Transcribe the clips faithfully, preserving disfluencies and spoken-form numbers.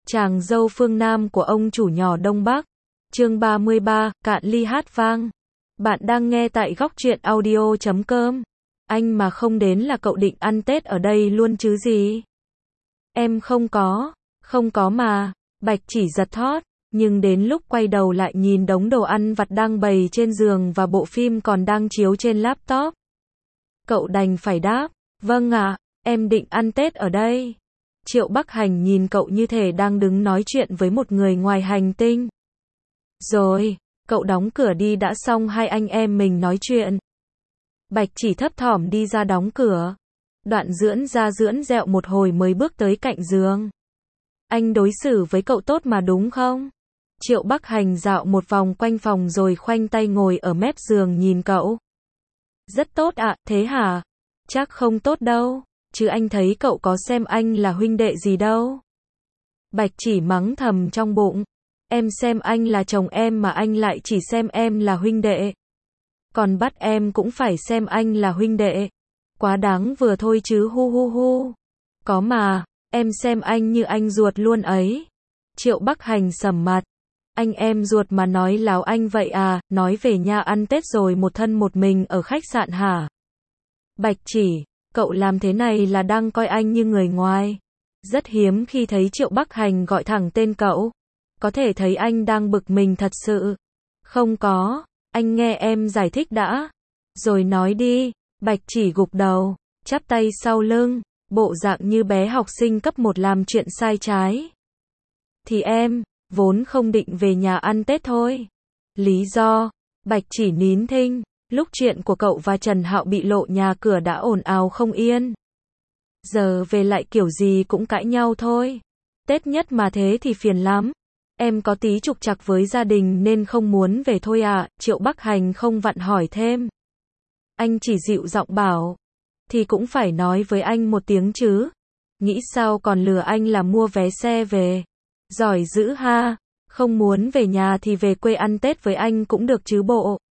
Chàng dâu phương Nam của ông chủ nhỏ Đông Bắc. Chương ba mươi ba, cạn ly hát vang. Bạn đang nghe tại góc truyện audio chấm com. Anh mà không đến là cậu định ăn Tết ở đây luôn chứ gì? Em không có, không có mà. Bạch chỉ giật thót, nhưng đến lúc quay đầu lại nhìn đống đồ ăn vặt đang bày trên giường và bộ phim còn đang chiếu trên laptop. Cậu đành phải đáp, vâng ạ, em định ăn Tết ở đây. Triệu Bắc Hành nhìn cậu như thể đang đứng nói chuyện với một người ngoài hành tinh. Rồi, cậu đóng cửa đi đã, xong hai anh em mình nói chuyện. Bạch chỉ thấp thỏm đi ra đóng cửa. Đoạn dưỡng ra dưỡng dẹo một hồi mới bước tới cạnh giường. Anh đối xử với cậu tốt mà đúng không? Triệu Bắc Hành dạo một vòng quanh phòng rồi khoanh tay ngồi ở mép giường nhìn cậu. Rất tốt ạ, thế hả? Chắc không tốt đâu, chứ anh thấy cậu có xem anh là huynh đệ gì đâu. Bạch chỉ mắng thầm trong bụng. Em xem anh là chồng em mà anh lại chỉ xem em là huynh đệ. Còn bắt em cũng phải xem anh là huynh đệ. Quá đáng vừa thôi chứ hu hu hu. Có mà, em xem anh như anh ruột luôn ấy. Triệu Bắc Hành sầm mặt. Anh em ruột mà nói láo anh vậy à, nói về nhà ăn Tết rồi một thân một mình ở khách sạn hả? Bạch chỉ, cậu làm thế này là đang coi anh như người ngoài. Rất hiếm khi thấy Triệu Bắc Hành gọi thẳng tên cậu. Có thể thấy anh đang bực mình thật sự. Không có, anh nghe em giải thích đã. Rồi nói đi. Bạch chỉ gục đầu, chắp tay sau lưng, bộ dạng như bé học sinh cấp một làm chuyện sai trái. Thì em, vốn không định về nhà ăn Tết thôi. Lý do, Bạch chỉ nín thinh, lúc chuyện của cậu và Trần Hạo bị lộ nhà cửa đã ồn ào không yên. Giờ về lại kiểu gì cũng cãi nhau thôi. Tết nhất mà thế thì phiền lắm. Em có tí trục trặc với gia đình nên không muốn về thôi à, Triệu Bắc Hành không vặn hỏi thêm. Anh chỉ dịu giọng bảo, thì cũng phải nói với anh một tiếng chứ. Nghĩ sao còn lừa anh là mua vé xe về. Giỏi dữ ha, không muốn về nhà thì về quê ăn Tết với anh cũng được chứ bộ.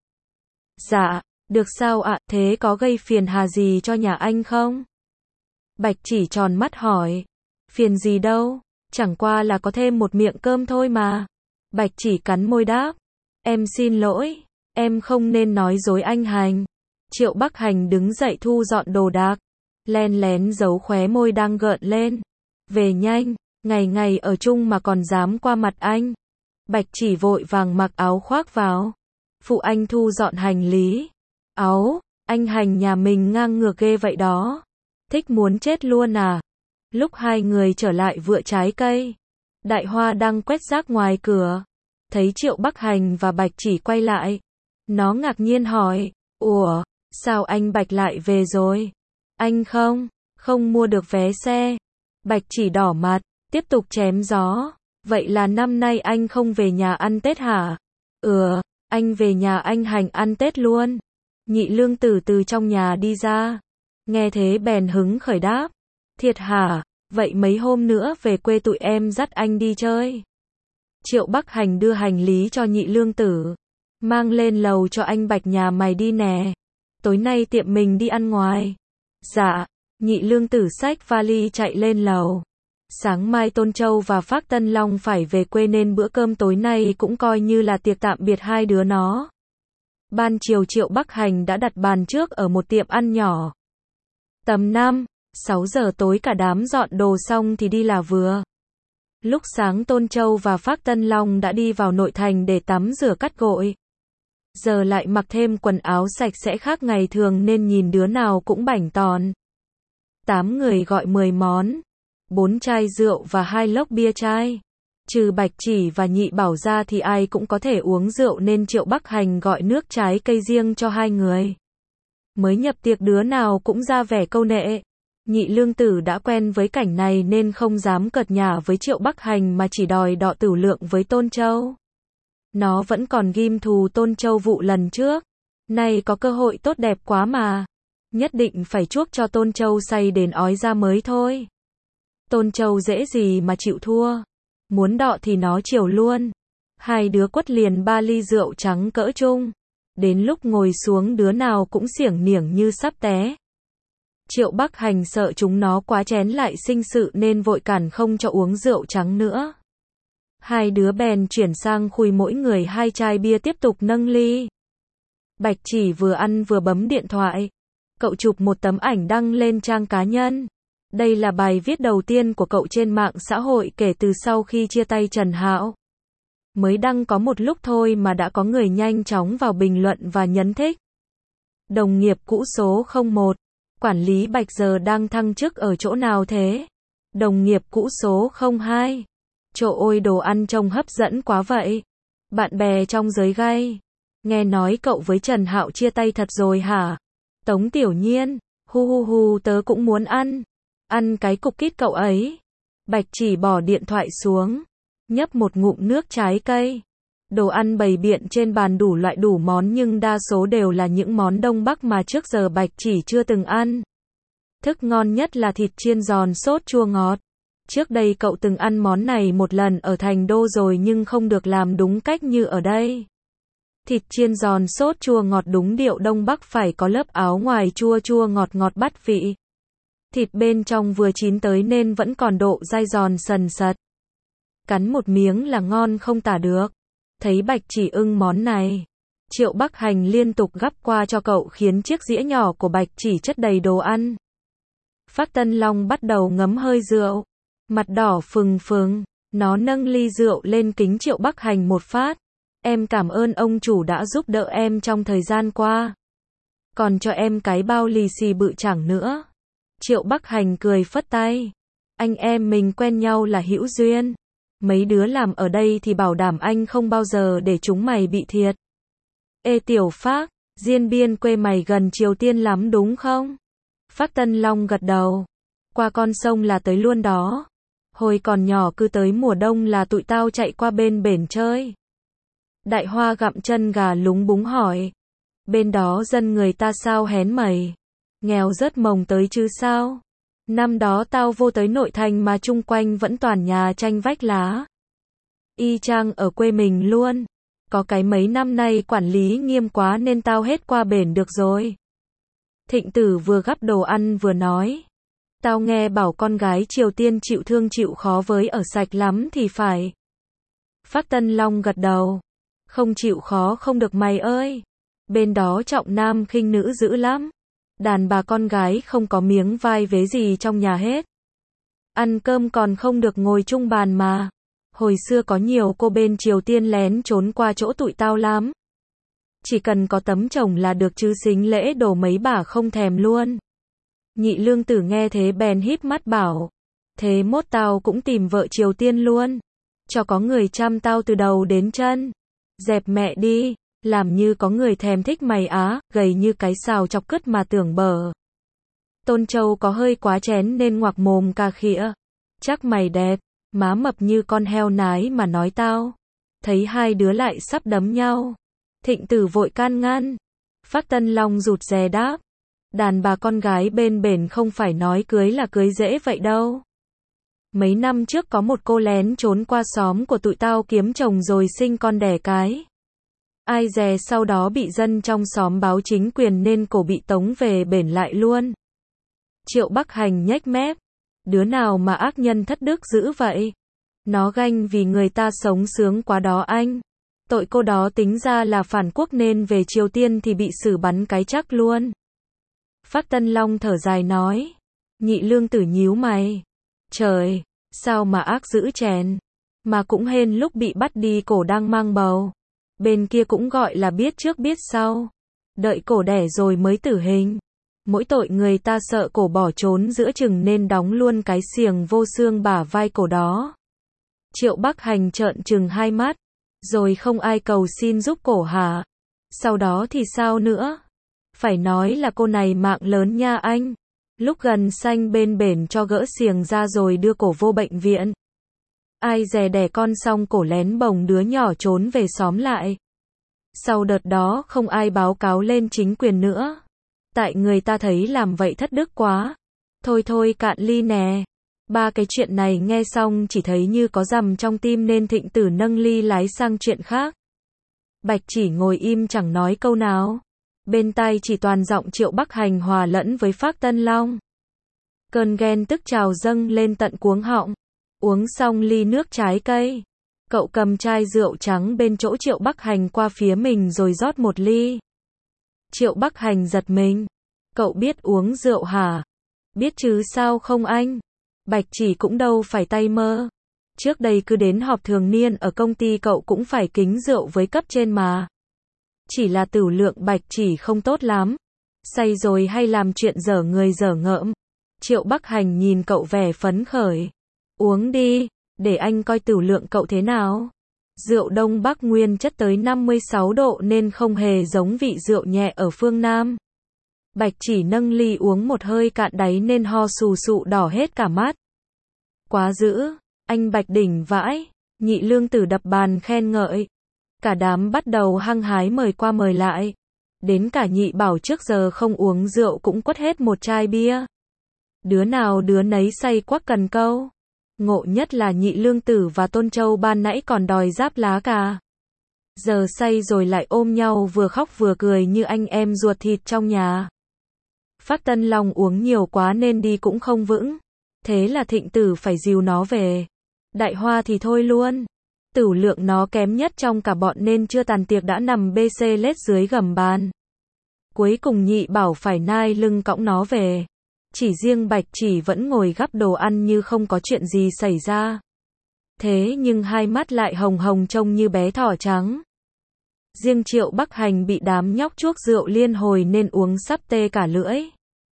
Dạ, được sao ạ, thế có gây phiền hà gì cho nhà anh không? Bạch chỉ tròn mắt hỏi, phiền gì đâu, chẳng qua là có thêm một miệng cơm thôi mà. Bạch chỉ cắn môi đáp, em xin lỗi, em không nên nói dối anh Hành. Triệu Bắc Hành đứng dậy thu dọn đồ đạc, len lén giấu khóe môi đang gợn lên. Về nhanh, ngày ngày ở chung mà còn dám qua mặt anh. Bạch chỉ vội vàng mặc áo khoác vào. Phụ anh thu dọn hành lý. Áo, anh Hành nhà mình ngang ngược ghê vậy đó. Thích muốn chết luôn à. Lúc hai người trở lại vựa trái cây, Đại Hoa đang quét rác ngoài cửa. Thấy Triệu Bắc Hành và Bạch chỉ quay lại. Nó ngạc nhiên hỏi, ủa, sao anh Bạch lại về rồi? Anh không, không mua được vé xe. Bạch chỉ đỏ mặt, tiếp tục chém gió. Vậy là năm nay anh không về nhà ăn Tết hả? Ừ, anh về nhà anh Hành ăn Tết luôn. Nhị Lương Tử từ trong nhà đi ra. Nghe thế bèn hứng khởi đáp. Thiệt hả? Vậy mấy hôm nữa về quê tụi em dắt anh đi chơi. Triệu Bắc Hành đưa hành lý cho Nhị Lương Tử. Mang lên lầu cho anh Bạch nhà mày đi nè. Tối nay tiệm mình đi ăn ngoài. Dạ. Nhị Lương Tử xách vali chạy lên lầu. Sáng mai Tôn Châu và Phác Tân Long phải về quê nên bữa cơm tối nay cũng coi như là tiệc tạm biệt hai đứa nó. Ban chiều Triệu Bắc Hành đã đặt bàn trước ở một tiệm ăn nhỏ. Tầm năm, sáu giờ tối cả đám dọn đồ xong thì đi là vừa. Lúc sáng Tôn Châu và Phác Tân Long đã đi vào nội thành để tắm rửa cắt gội. Giờ lại mặc thêm quần áo sạch sẽ khác ngày thường nên nhìn đứa nào cũng bảnh tòn. Tám người gọi mười món, bốn chai rượu và hai lốc bia chai. Trừ Bạch chỉ và Nhị Bảo ra thì ai cũng có thể uống rượu nên Triệu Bắc Hành gọi nước trái cây riêng cho hai người. Mới nhập tiệc đứa nào cũng ra vẻ câu nệ. Nhị Lương Tử đã quen với cảnh này nên không dám cợt nhả với Triệu Bắc Hành mà chỉ đòi đọ tửu lượng với Tôn Châu. Nó vẫn còn ghim thù Tôn Châu vụ lần trước. Nay có cơ hội tốt đẹp quá mà. Nhất định phải chuốc cho Tôn Châu say đến ói ra mới thôi. Tôn Châu dễ gì mà chịu thua. Muốn đọ thì nó chiều luôn. Hai đứa quất liền ba ly rượu trắng cỡ chung. Đến lúc ngồi xuống đứa nào cũng xiểng niểng như sắp té. Triệu Bắc Hành sợ chúng nó quá chén lại sinh sự nên vội cản không cho uống rượu trắng nữa. Hai đứa bèn chuyển sang khui mỗi người hai chai bia tiếp tục nâng ly. Bạch Chỉ vừa ăn vừa bấm điện thoại. Cậu chụp một tấm ảnh đăng lên trang cá nhân. Đây là bài viết đầu tiên của cậu trên mạng xã hội kể từ sau khi chia tay Trần Hạo. Mới đăng có một lúc thôi mà đã có người nhanh chóng vào bình luận và nhấn thích. Đồng nghiệp cũ số không một. Quản lý Bạch giờ đang thăng chức ở chỗ nào thế? Đồng nghiệp cũ số không hai. Trời ơi, đồ ăn trông hấp dẫn quá vậy. Bạn bè trong giới gay. Nghe nói cậu với Trần Hạo chia tay thật rồi hả? Tống Tiểu Nhiên. Hu hu hu, tớ cũng muốn ăn. Ăn cái cục kít cậu ấy. Bạch Chỉ bỏ điện thoại xuống. Nhấp một ngụm nước trái cây. Đồ ăn bày biện trên bàn đủ loại đủ món nhưng đa số đều là những món Đông Bắc mà trước giờ Bạch Chỉ chưa từng ăn. Thức ngon nhất là thịt chiên giòn sốt chua ngọt. Trước đây cậu từng ăn món này một lần ở Thành Đô rồi nhưng không được làm đúng cách như ở đây. Thịt chiên giòn sốt chua ngọt đúng điệu Đông Bắc, phải có lớp áo ngoài chua chua ngọt ngọt bắt vị. Thịt bên trong vừa chín tới nên vẫn còn độ dai giòn sần sật. Cắn một miếng là ngon không tả được. Thấy Bạch Chỉ ưng món này, Triệu Bắc Hành liên tục gắp qua cho cậu khiến chiếc dĩa nhỏ của Bạch Chỉ chất đầy đồ ăn. Phác Tân Long bắt đầu ngấm hơi rượu. Mặt đỏ phừng phừng, nó nâng ly rượu lên kính Triệu Bắc Hành một phát. Em cảm ơn ông chủ đã giúp đỡ em trong thời gian qua. Còn cho em cái bao lì xì bự chẳng nữa. Triệu Bắc Hành cười phất tay. Anh em mình quen nhau là hữu duyên. Mấy đứa làm ở đây thì bảo đảm anh không bao giờ để chúng mày bị thiệt. Ê Tiểu Phác, Diên Biên quê mày gần Triều Tiên lắm đúng không? Phác Tân Long gật đầu. Qua con sông là tới luôn đó. Hồi còn nhỏ cứ tới mùa đông là tụi tao chạy qua bên bển chơi. Đại Hoa gặm chân gà lúng búng hỏi. Bên đó dân người ta sao hén mày? Nghèo rớt mồng tới chứ sao? Năm đó tao vô tới nội thành mà chung quanh vẫn toàn nhà tranh vách lá. Y chang ở quê mình luôn. Có cái mấy năm nay quản lý nghiêm quá nên tao hết qua bển được rồi. Thịnh Tử vừa gắp đồ ăn vừa nói. Tao nghe bảo con gái Triều Tiên chịu thương chịu khó với ở sạch lắm thì phải. Phác Tân Long gật đầu. Không chịu khó không được mày ơi. Bên đó trọng nam khinh nữ dữ lắm. Đàn bà con gái không có miếng vai vế gì trong nhà hết. Ăn cơm còn không được ngồi chung bàn mà. Hồi xưa có nhiều cô bên Triều Tiên lén trốn qua chỗ tụi tao lắm. Chỉ cần có tấm chồng là được chứ xính lễ đồ mấy bà không thèm luôn. Nhị Lương Tử nghe thế bèn híp mắt bảo. Thế mốt tao cũng tìm vợ Triều Tiên luôn. Cho có người chăm tao từ đầu đến chân. Dẹp mẹ đi. Làm như có người thèm thích mày á, gầy như cái sào chọc cứt mà tưởng bở. Tôn Châu có hơi quá chén nên ngoạc mồm cà khịa. Chắc mày đẹp, má mập như con heo nái mà nói tao. Thấy hai đứa lại sắp đấm nhau. Thịnh Tử vội can ngăn. Phác Tân Long rụt rè đáp. Đàn bà con gái bên bển không phải nói cưới là cưới dễ vậy đâu. Mấy năm trước có một cô lén trốn qua xóm của tụi tao kiếm chồng rồi sinh con đẻ cái. Ai dè sau đó bị dân trong xóm báo chính quyền nên cổ bị tống về bển lại luôn. Triệu Bắc Hành nhếch mép. Đứa nào mà ác nhân thất đức dữ vậy? Nó ganh vì người ta sống sướng quá đó anh. Tội cô đó tính ra là phản quốc nên về Triều Tiên thì bị xử bắn cái chắc luôn. Phác Tân Long thở dài nói. Nhị Lương Tử nhíu mày. Trời, sao mà ác dữ chèn. Mà cũng hên lúc bị bắt đi cổ đang mang bầu. Bên kia cũng gọi là biết trước biết sau. Đợi cổ đẻ rồi mới tử hình. Mỗi tội người ta sợ cổ bỏ trốn giữa chừng nên đóng luôn cái xiềng vô xương bả vai cổ đó. Triệu Bắc Hành trợn trừng hai mắt. Rồi không ai cầu xin giúp cổ hả? Sau đó thì sao nữa? Phải nói là cô này mạng lớn nha anh. Lúc gần sanh bên bển cho gỡ xiềng ra rồi đưa cổ vô bệnh viện. Ai dè đẻ con xong cổ lén bồng đứa nhỏ trốn về xóm lại. Sau đợt đó không ai báo cáo lên chính quyền nữa. Tại người ta thấy làm vậy thất đức quá. Thôi thôi cạn ly nè. Ba cái chuyện này nghe xong chỉ thấy như có dằm trong tim nên Thịnh Tử nâng ly lái sang chuyện khác. Bạch Chỉ ngồi im chẳng nói câu nào. Bên tai chỉ toàn giọng Triệu Bắc Hành hòa lẫn với Phác Tân Long. Cơn ghen tức trào dâng lên tận cuống họng. Uống xong ly nước trái cây. Cậu cầm chai rượu trắng bên chỗ Triệu Bắc Hành qua phía mình rồi rót một ly. Triệu Bắc Hành giật mình. Cậu biết uống rượu hả? Biết chứ sao không anh? Bạch Chỉ cũng đâu phải tay mơ. Trước đây cứ đến họp thường niên ở công ty cậu cũng phải kính rượu với cấp trên mà. Chỉ là tửu lượng Bạch Chỉ không tốt lắm. Say rồi hay làm chuyện dở người dở ngợm. Triệu Bắc Hành nhìn cậu vẻ phấn khởi. Uống đi, để anh coi tửu lượng cậu thế nào. Rượu Đông Bắc nguyên chất tới năm mươi sáu độ nên không hề giống vị rượu nhẹ ở phương Nam. Bạch Chỉ nâng ly uống một hơi cạn đáy nên ho sù sụ đỏ hết cả mắt. Quá dữ, anh Bạch đỉnh vãi. Nhị Lương Tử đập bàn khen ngợi. Cả đám bắt đầu hăng hái mời qua mời lại. Đến cả Nhị Bảo trước giờ không uống rượu cũng quất hết một chai bia. Đứa nào đứa nấy say quắc cần câu. Ngộ nhất là Nhị Lương Tử và Tôn Châu ban nãy còn đòi giáp lá cà. Giờ say rồi lại ôm nhau vừa khóc vừa cười như anh em ruột thịt trong nhà. Phát Tân Long uống nhiều quá nên đi cũng không vững. Thế là Thịnh Tử phải dìu nó về. Đại Hoa thì thôi luôn. Tửu lượng nó kém nhất trong cả bọn nên chưa tàn tiệc đã nằm bê xê lết dưới gầm bàn. Cuối cùng Nhị Bảo phải nai lưng cõng nó về. Chỉ riêng Bạch Chỉ vẫn ngồi gắp đồ ăn như không có chuyện gì xảy ra. Thế nhưng hai mắt lại hồng hồng trông như bé thỏ trắng. Riêng Triệu Bắc Hành bị đám nhóc chuốc rượu liên hồi nên uống sắp tê cả lưỡi.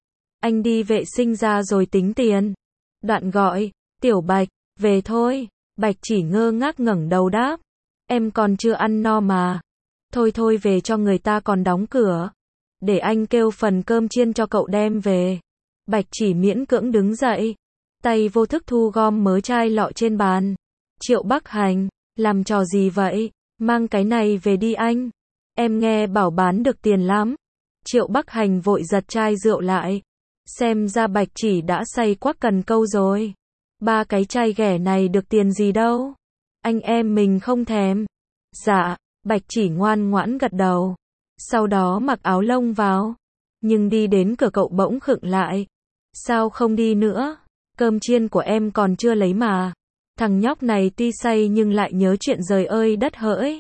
Anh đi vệ sinh ra rồi tính tiền. Đoạn gọi, Tiểu Bạch, về thôi. Bạch Chỉ ngơ ngác ngẩng đầu đáp. Em còn chưa ăn no mà. Thôi thôi về cho người ta còn đóng cửa. Để anh kêu phần cơm chiên cho cậu đem về. Bạch Chỉ miễn cưỡng đứng dậy. Tay vô thức thu gom mớ chai lọ trên bàn. Triệu Bắc Hành, làm trò gì vậy? Mang cái này về đi anh. Em nghe bảo bán được tiền lắm. Triệu Bắc Hành vội giật chai rượu lại. Xem ra Bạch Chỉ đã say quắc cần câu rồi. Ba cái chai ghẻ này được tiền gì đâu. Anh em mình không thèm. Dạ, Bạch Chỉ ngoan ngoãn gật đầu. Sau đó mặc áo lông vào. Nhưng đi đến cửa cậu bỗng khựng lại. Sao không đi nữa? Cơm chiên của em còn chưa lấy mà. Thằng nhóc này tuy say nhưng lại nhớ chuyện rời ơi đất hỡi.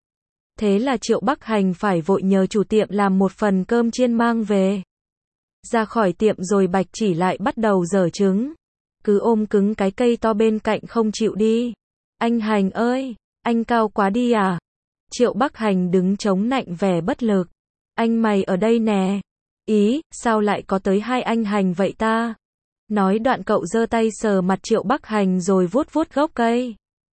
Thế là Triệu Bắc Hành phải vội nhờ chủ tiệm làm một phần cơm chiên mang về. Ra khỏi tiệm rồi Bạch Chỉ lại bắt đầu giở trứng. Cứ ôm cứng cái cây to bên cạnh không chịu đi. Anh Hành ơi, anh cao quá đi à? Triệu Bắc Hành đứng chống nạnh vẻ bất lực. Anh mày ở đây nè. Ý, sao lại có tới hai anh Hành vậy ta? Nói đoạn cậu giơ tay sờ mặt Triệu Bắc Hành rồi vuốt vuốt gốc cây.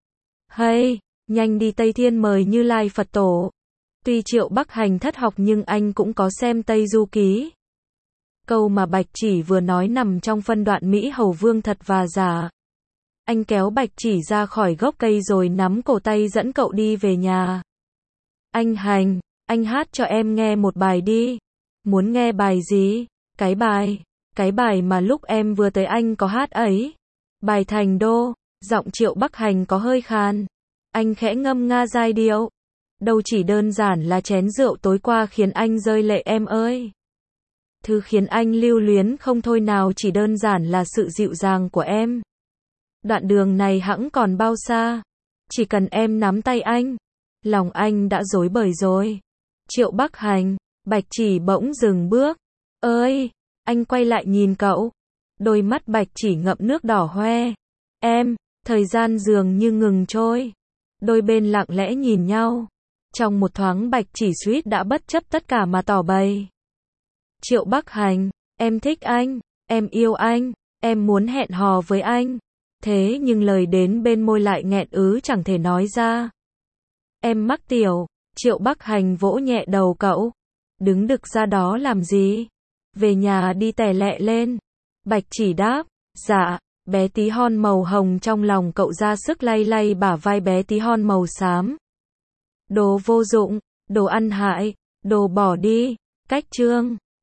Hay, nhanh đi Tây Thiên mời Như Lai Phật Tổ. Tuy Triệu Bắc Hành thất học nhưng anh cũng có xem Tây Du Ký. Câu mà Bạch Chỉ vừa nói nằm trong phân đoạn Mỹ Hầu Vương thật và giả. Anh kéo Bạch Chỉ ra khỏi gốc cây rồi nắm cổ tay dẫn cậu đi về nhà. Anh Hành, anh hát cho em nghe một bài đi. Muốn nghe bài gì? Cái bài, cái bài mà lúc em vừa tới anh có hát ấy. Bài Thành Đô, giọng Triệu Bắc Hành có hơi khàn. Anh khẽ ngâm nga giai điệu. Đâu chỉ đơn giản là chén rượu tối qua khiến anh rơi lệ em ơi. Thứ khiến anh lưu luyến không thôi nào chỉ đơn giản là sự dịu dàng của em. Đoạn đường này hẵng còn bao xa. Chỉ cần em nắm tay anh. Lòng anh đã rối bời rồi. Triệu Bắc Hành, Bạch Chỉ bỗng dừng bước. Ơi, anh quay lại nhìn cậu. Đôi mắt Bạch Chỉ ngậm nước đỏ hoe. Em, thời gian dường như ngừng trôi. Đôi bên lặng lẽ nhìn nhau. Trong một thoáng Bạch Chỉ suýt đã bất chấp tất cả mà tỏ bày. Triệu Bắc Hành, em thích anh, em yêu anh, em muốn hẹn hò với anh. Thế nhưng lời đến bên môi lại nghẹn ứ chẳng thể nói ra. Em mắc tiểu. Triệu Bắc Hành vỗ nhẹ đầu cậu. Đứng đực ra đó làm gì? Về nhà đi tè lẹ lên. Bạch Chỉ đáp. Dạ. Bé tí hon màu hồng trong lòng cậu ra sức lay lay bả vai bé tí hon màu xám. Đồ vô dụng, đồ ăn hại, đồ bỏ đi. Cách chương